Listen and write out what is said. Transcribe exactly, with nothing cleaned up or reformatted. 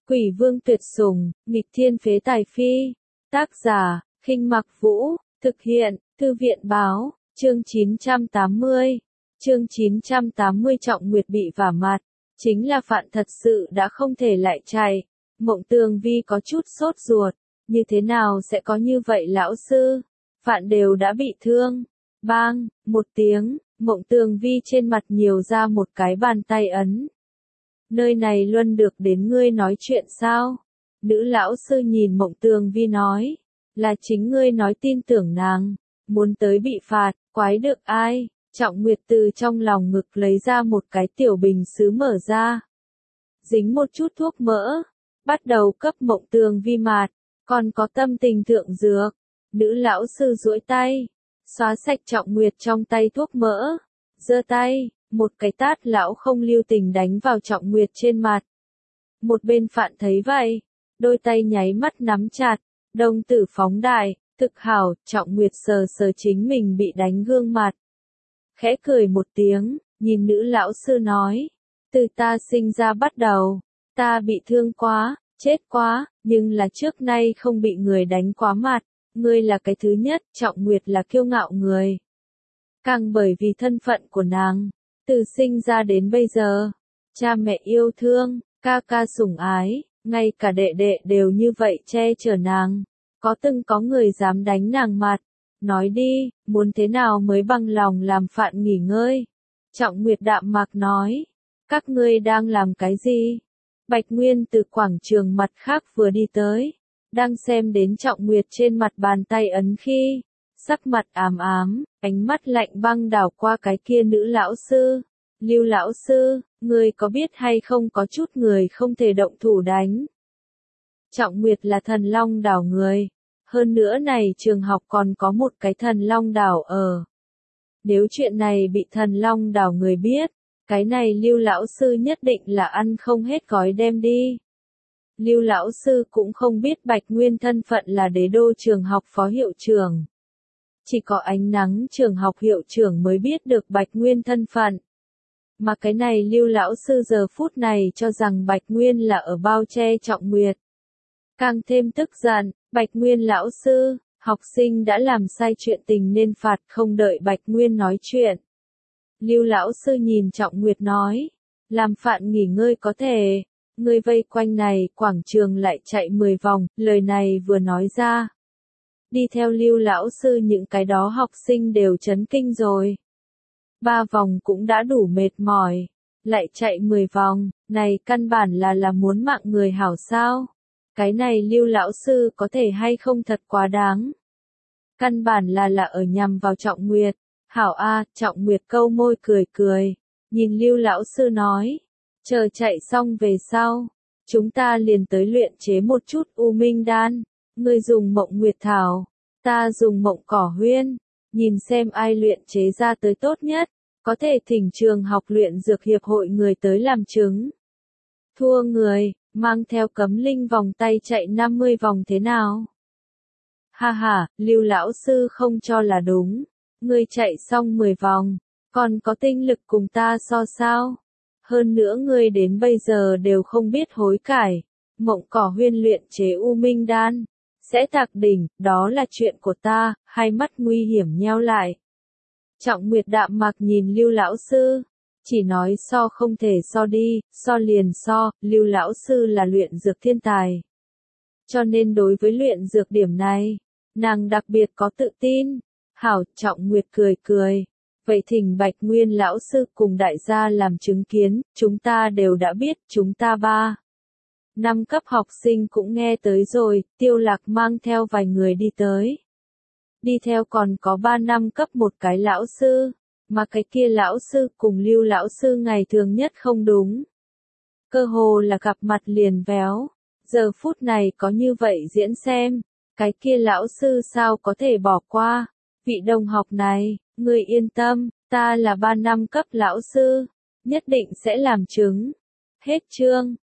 Quỷ vương tuyệt sủng, nghịch thiên phế tài phi. Tác giả, Khinh Mặc Vũ, thực hiện, Thư viện báo, chương chín trăm tám mươi. Chương chín trăm tám mươi Trọng Nguyệt bị vả mặt, chính là Phạn thật sự đã không thể lại chạy. Mộng Tường Vi có chút sốt ruột, như thế nào sẽ có như vậy lão sư? Phạn đều đã bị thương. Bang, một tiếng, Mộng Tường Vi trên mặt nhiều ra một cái bàn tay ấn. Nơi này luôn được đến ngươi nói chuyện sao? Nữ lão sư nhìn Mộng Tường Vi nói, là chính ngươi nói tin tưởng nàng, muốn tới bị phạt, quái được ai? Trọng Nguyệt từ trong lòng ngực lấy ra một cái tiểu bình sứ mở ra. Dính một chút thuốc mỡ, bắt đầu cấp Mộng Tường Vi mạt, còn có tâm tình thượng dược. Nữ lão sư duỗi tay, xóa sạch Trọng Nguyệt trong tay thuốc mỡ, giơ tay, một cái tát lão không lưu tình đánh vào Trọng Nguyệt trên mặt. Một bên Phạn thấy vậy, đôi tay nháy mắt nắm chặt, đồng tử phóng đại, thực hảo. Trọng Nguyệt sờ sờ chính mình bị đánh gương mặt, khẽ cười một tiếng, nhìn nữ lão sư nói, từ ta sinh ra bắt đầu, ta bị thương quá, chết quá, nhưng là trước nay không bị người đánh quá mặt, ngươi là cái thứ nhất. Trọng Nguyệt là kiêu ngạo người, càng bởi vì thân phận của nàng, từ sinh ra đến bây giờ, cha mẹ yêu thương, ca ca sủng ái, ngay cả đệ đệ đều như vậy che chở nàng, có từng có người dám đánh nàng mặt. Nói đi, muốn thế nào mới bằng lòng làm Phạn nghỉ ngơi? Trọng Nguyệt đạm mạc nói, các ngươi đang làm cái gì? Bạch Nguyên từ quảng trường mặt khác vừa đi tới, đang xem đến Trọng Nguyệt trên mặt bàn tay ấn khi, sắc mặt ám ám, ánh mắt lạnh băng đảo qua cái kia nữ lão sư. Lưu lão sư, ngươi có biết hay không có chút người không thể động thủ đánh? Trọng Nguyệt là Thần Long đảo người. Hơn nữa này trường học còn có một cái Thần Long đảo ở. Nếu chuyện này bị Thần Long đảo người biết, cái này Lưu lão sư nhất định là ăn không hết gói đem đi. Lưu lão sư cũng không biết Bạch Nguyên thân phận là đế đô trường học phó hiệu trưởng. Chỉ có Ánh Nắng trường học hiệu trưởng mới biết được Bạch Nguyên thân phận. Mà cái này Lưu lão sư giờ phút này cho rằng Bạch Nguyên là ở bao che Trọng Nguyệt. Càng thêm tức giận, Bạch Nguyên lão sư, học sinh đã làm sai chuyện tình nên phạt, không đợi Bạch Nguyên nói chuyện. Lưu lão sư nhìn Trọng Nguyệt nói, làm Phạn nghỉ ngơi có thể, ngươi vây quanh này quảng trường lại chạy mười vòng, lời này vừa nói ra. Đi theo Lưu lão sư những cái đó học sinh đều chấn kinh rồi. Ba vòng cũng đã đủ mệt mỏi, lại chạy mười vòng, này căn bản là là muốn mạng người hảo sao? Cái này Lưu lão sư có thể hay không thật quá đáng. Căn bản là là ở nhằm vào Trọng Nguyệt. Hảo a, Trọng Nguyệt câu môi cười cười, nhìn Lưu lão sư nói, chờ chạy xong về sau, chúng ta liền tới luyện chế một chút U Minh đan, ngươi dùng Mộng Nguyệt thảo, ta dùng Mộng Cỏ Huyên, nhìn xem ai luyện chế ra tới tốt nhất, có thể thỉnh trường học luyện dược hiệp hội người tới làm chứng. Thua người, mang theo cấm linh vòng tay chạy năm mươi vòng thế nào? Ha ha, Lưu lão sư không cho là đúng. Ngươi chạy xong mười vòng, còn có tinh lực cùng ta so sao? Hơn nữa ngươi đến bây giờ đều không biết hối cải. Mộng Cỏ Huyên luyện chế U Minh đan, sẽ tạc đỉnh, đó là chuyện của ta. Hai mắt nguy hiểm nheo lại. Trọng Nguyệt đạm mạc nhìn Lưu lão sư, chỉ nói so không thể so đi, so liền so. Lưu lão sư là luyện dược thiên tài, cho nên đối với luyện dược điểm này, nàng đặc biệt có tự tin. Hảo, Trọng Nguyệt cười cười, vậy thỉnh Bạch Nguyên lão sư cùng đại gia làm chứng kiến, chúng ta đều đã biết, chúng ta ba. Năm cấp học sinh cũng nghe tới rồi. Tiêu Lạc mang theo vài người đi tới. Đi theo còn có ba năm cấp một cái lão sư, mà cái kia lão sư cùng Lưu lão sư ngày thường nhất không đúng. Cơ hồ là gặp mặt liền véo, giờ phút này có như vậy diễn xem, cái kia lão sư sao có thể bỏ qua. Vị đồng học này, ngươi yên tâm, ta là ba năm cấp lão sư, nhất định sẽ làm chứng. Hết chương.